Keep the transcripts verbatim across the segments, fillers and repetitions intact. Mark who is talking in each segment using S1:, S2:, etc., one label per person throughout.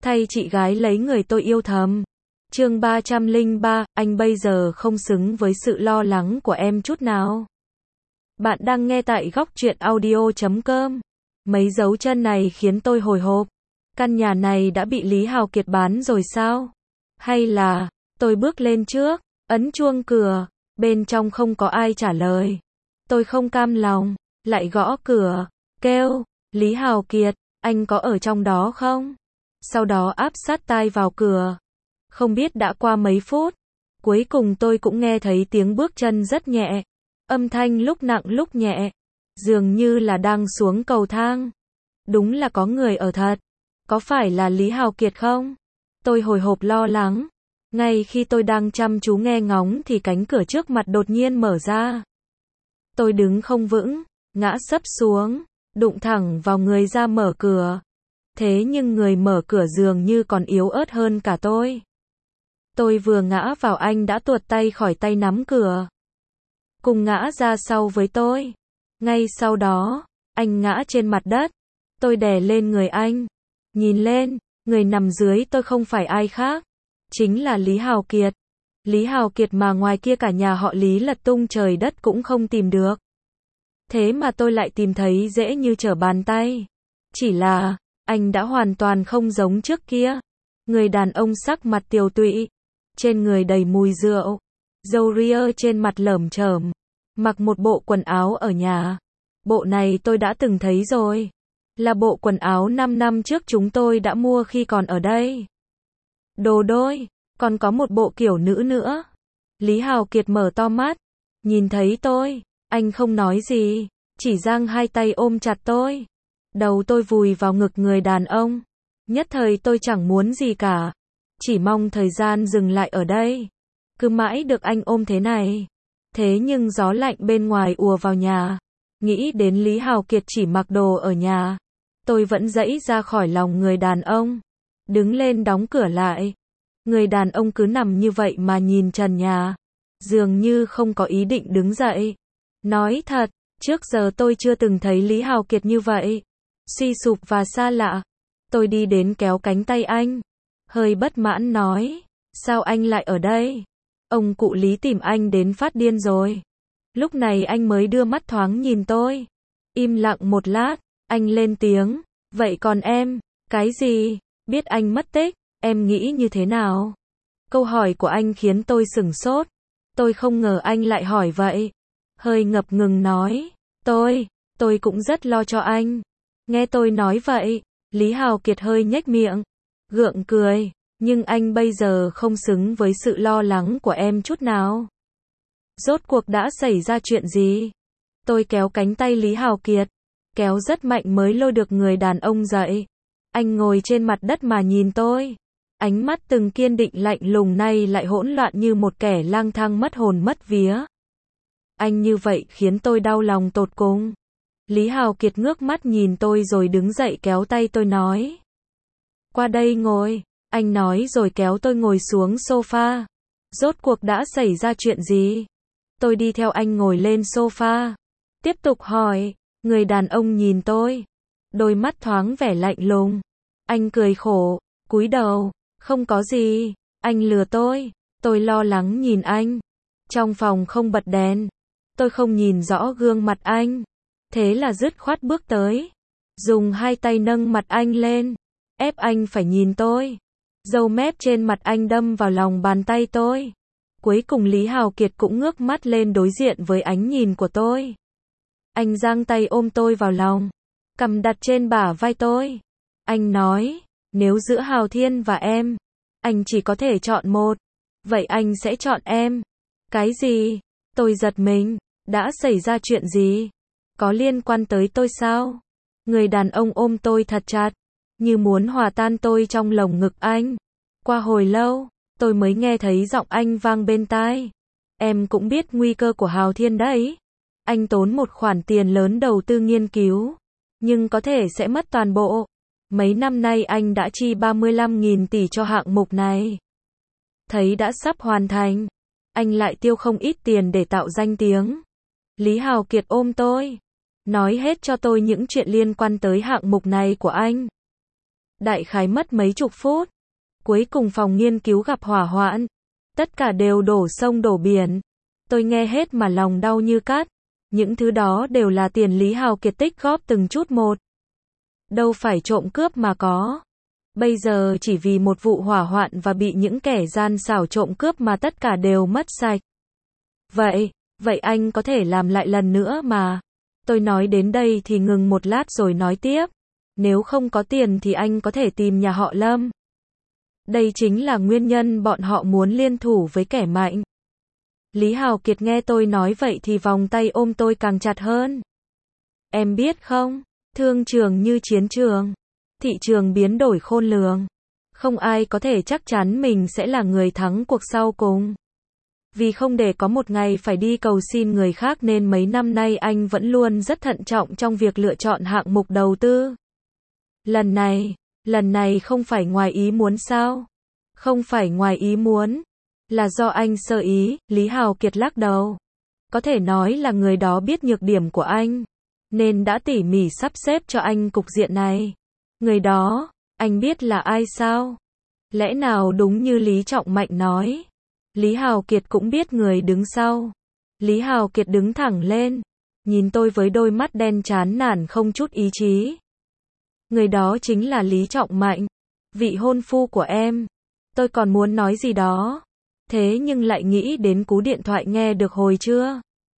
S1: thay chị gái lấy người tôi yêu thầm. Chương ba trăm lẻ ba, anh bây giờ không xứng với sự lo lắng của em chút nào. Bạn đang nghe tại góc truyện audio chấm com. Mấy dấu chân này khiến tôi hồi hộp. Căn nhà này đã bị Lý Hào Kiệt bán rồi sao? Hay là, tôi bước lên trước, ấn chuông cửa, bên trong không có ai trả lời. Tôi không cam lòng, lại gõ cửa, kêu, Lý Hào Kiệt, anh có ở trong đó không? Sau đó áp sát tai vào cửa. Không biết đã qua mấy phút, cuối cùng tôi cũng nghe thấy tiếng bước chân rất nhẹ. Âm thanh lúc nặng lúc nhẹ, dường như là đang xuống cầu thang. Đúng là có người ở thật. Có phải là Lý Hào Kiệt không? Tôi hồi hộp lo lắng. Ngay khi tôi đang chăm chú nghe ngóng thì cánh cửa trước mặt đột nhiên mở ra. Tôi đứng không vững, ngã sấp xuống, đụng thẳng vào người ra mở cửa. Thế nhưng người mở cửa dường như còn yếu ớt hơn cả tôi. Tôi vừa ngã vào anh đã tuột tay khỏi tay nắm cửa. Cùng ngã ra sau với tôi. Ngay sau đó, anh ngã trên mặt đất. Tôi đè lên người anh. Nhìn lên, người nằm dưới tôi không phải ai khác. Chính là Lý Hào Kiệt. Lý Hào Kiệt mà ngoài kia cả nhà họ Lý lật tung trời đất cũng không tìm được. Thế mà tôi lại tìm thấy dễ như trở bàn tay. Chỉ là, anh đã hoàn toàn không giống trước kia. Người đàn ông sắc mặt tiều tụy. Trên người đầy mùi rượu. Râu ria trên mặt lởm chởm. Mặc một bộ quần áo ở nhà. Bộ này tôi đã từng thấy rồi. Là bộ quần áo năm năm trước chúng tôi đã mua khi còn ở đây. Đồ đôi, còn có một bộ kiểu nữ nữa. Lý Hào Kiệt mở to mắt. Nhìn thấy tôi, anh không nói gì. Chỉ giang hai tay ôm chặt tôi. Đầu tôi vùi vào ngực người đàn ông. Nhất thời tôi chẳng muốn gì cả. Chỉ mong thời gian dừng lại ở đây. Cứ mãi được anh ôm thế này. Thế nhưng gió lạnh bên ngoài ùa vào nhà. Nghĩ đến Lý Hào Kiệt chỉ mặc đồ ở nhà. Tôi vẫn giãy ra khỏi lòng người đàn ông. Đứng lên đóng cửa lại. Người đàn ông cứ nằm như vậy mà nhìn trần nhà. Dường như không có ý định đứng dậy. Nói thật, trước giờ tôi chưa từng thấy Lý Hào Kiệt như vậy. Suy sụp và xa lạ. Tôi đi đến kéo cánh tay anh. Hơi bất mãn nói. Sao anh lại ở đây? Ông cụ Lý tìm anh đến phát điên rồi. Lúc này anh mới đưa mắt thoáng nhìn tôi. Im lặng một lát, anh lên tiếng. Vậy còn em, cái gì? Biết anh mất tích, em nghĩ như thế nào? Câu hỏi của anh khiến tôi sửng sốt. Tôi không ngờ anh lại hỏi vậy. Hơi ngập ngừng nói. Tôi, tôi cũng rất lo cho anh. Nghe tôi nói vậy, Lý Hào Kiệt hơi nhếch miệng. Gượng cười. Nhưng anh bây giờ không xứng với sự lo lắng của em chút nào. Rốt cuộc đã xảy ra chuyện gì? Tôi kéo cánh tay Lý Hào Kiệt. Kéo rất mạnh mới lôi được người đàn ông dậy. Anh ngồi trên mặt đất mà nhìn tôi. Ánh mắt từng kiên định lạnh lùng nay lại hỗn loạn như một kẻ lang thang mất hồn mất vía. Anh như vậy khiến tôi đau lòng tột cùng. Lý Hào Kiệt ngước mắt nhìn tôi rồi đứng dậy kéo tay tôi nói. Qua đây ngồi. Anh nói rồi kéo tôi ngồi xuống sofa. Rốt cuộc đã xảy ra chuyện gì? Tôi đi theo anh ngồi lên sofa. Tiếp tục hỏi. Người đàn ông nhìn tôi. Đôi mắt thoáng vẻ lạnh lùng. Anh cười khổ. Cúi đầu. Không có gì. Anh lừa tôi. Tôi lo lắng nhìn anh. Trong phòng không bật đèn. Tôi không nhìn rõ gương mặt anh. Thế là dứt khoát bước tới. Dùng hai tay nâng mặt anh lên. Ép anh phải nhìn tôi. Râu mép trên mặt anh đâm vào lòng bàn tay tôi. Cuối cùng Lý Hào Kiệt cũng ngước mắt lên đối diện với ánh nhìn của tôi. Anh giang tay ôm tôi vào lòng. Cầm đặt trên bả vai tôi. Anh nói, nếu giữa Hào Thiên và em, anh chỉ có thể chọn một. Vậy anh sẽ chọn em. Cái gì? Tôi giật mình. Đã xảy ra chuyện gì? Có liên quan tới tôi sao? Người đàn ông ôm tôi thật chặt. Như muốn hòa tan tôi trong lồng ngực anh. Qua hồi lâu, tôi mới nghe thấy giọng anh vang bên tai. Em cũng biết nguy cơ của Hào Thiên đấy. Anh tốn một khoản tiền lớn đầu tư nghiên cứu. Nhưng có thể sẽ mất toàn bộ. Mấy năm nay anh đã chi ba mươi lăm nghìn tỷ cho hạng mục này. Thấy đã sắp hoàn thành. Anh lại tiêu không ít tiền để tạo danh tiếng. Lý Hào Kiệt ôm tôi. Nói hết cho tôi những chuyện liên quan tới hạng mục này của anh. Đại khái mất mấy chục phút. Cuối cùng phòng nghiên cứu gặp hỏa hoạn. Tất cả đều đổ sông đổ biển. Tôi nghe hết mà lòng đau như cắt. Những thứ đó đều là tiền Lý Hào Kiệt tích góp từng chút một. Đâu phải trộm cướp mà có. Bây giờ chỉ vì một vụ hỏa hoạn và bị những kẻ gian xảo trộm cướp mà tất cả đều mất sạch. Vậy, vậy anh có thể làm lại lần nữa mà. Tôi nói đến đây thì ngừng một lát rồi nói tiếp. Nếu không có tiền thì anh có thể tìm nhà họ Lâm. Đây chính là nguyên nhân bọn họ muốn liên thủ với kẻ mạnh. Lý Hào Kiệt nghe tôi nói vậy thì vòng tay ôm tôi càng chặt hơn. Em biết không, thương trường như chiến trường. Thị trường biến đổi khôn lường. Không ai có thể chắc chắn mình sẽ là người thắng cuộc sau cùng. Vì không để có một ngày phải đi cầu xin người khác nên mấy năm nay anh vẫn luôn rất thận trọng trong việc lựa chọn hạng mục đầu tư. Lần này, lần này không phải ngoài ý muốn sao? Không phải ngoài ý muốn. Là do anh sơ ý, Lý Hào Kiệt lắc đầu. Có thể nói là người đó biết nhược điểm của anh. Nên đã tỉ mỉ sắp xếp cho anh cục diện này. Người đó, anh biết là ai sao? Lẽ nào đúng như Lý Trọng Mạnh nói? Lý Hào Kiệt cũng biết người đứng sau. Lý Hào Kiệt đứng thẳng lên. Nhìn tôi với đôi mắt đen chán nản không chút ý chí. Người đó chính là Lý Trọng Mạnh. Vị hôn phu của em. Tôi còn muốn nói gì đó. Thế nhưng lại nghĩ đến cú điện thoại nghe được hồi trưa.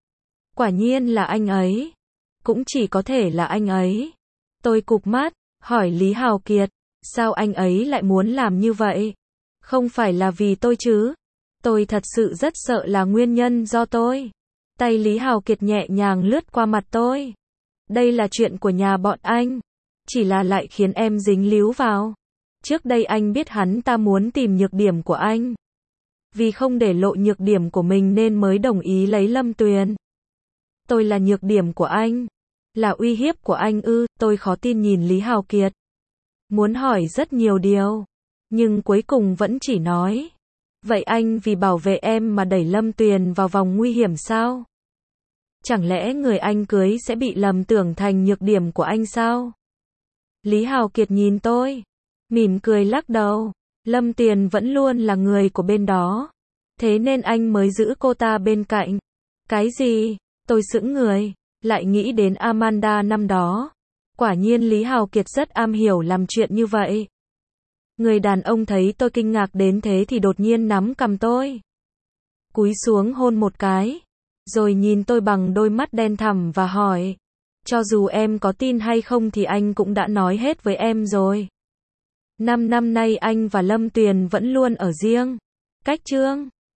S1: Quả nhiên là anh ấy. Cũng chỉ có thể là anh ấy. Tôi cụp mắt, hỏi Lý Hào Kiệt. Sao anh ấy lại muốn làm như vậy? Không phải là vì tôi chứ? Tôi thật sự rất sợ là nguyên nhân do tôi. Tay Lý Hào Kiệt nhẹ nhàng lướt qua mặt tôi. Đây là chuyện của nhà bọn anh. Chỉ là lại khiến em dính líu vào. Trước đây anh biết hắn ta muốn tìm nhược điểm của anh. Vì không để lộ nhược điểm của mình nên mới đồng ý lấy Lâm Tuyền. Tôi là nhược điểm của anh. Là uy hiếp của anh ư? Tôi khó tin nhìn Lý Hào Kiệt. Muốn hỏi rất nhiều điều. Nhưng cuối cùng vẫn chỉ nói. Vậy anh vì bảo vệ em mà đẩy Lâm Tuyền vào vòng nguy hiểm sao? Chẳng lẽ người anh cưới sẽ bị lầm tưởng thành nhược điểm của anh sao? Lý Hào Kiệt nhìn tôi. Mỉm cười lắc đầu. Lâm Tuyền vẫn luôn là người của bên đó. Thế nên anh mới giữ cô ta bên cạnh. Cái gì? Tôi sững người. Lại nghĩ đến Amanda năm đó. Quả nhiên Lý Hào Kiệt rất am hiểu làm chuyện như vậy. Người đàn ông thấy tôi kinh ngạc đến thế thì đột nhiên nắm cằm tôi. Cúi xuống hôn một cái. Rồi nhìn tôi bằng đôi mắt đen thẳm và hỏi. Cho dù em có tin hay không thì anh cũng đã nói hết với em rồi. Năm năm nay anh và Lâm Tuyền vẫn luôn ở riêng. Cách chương.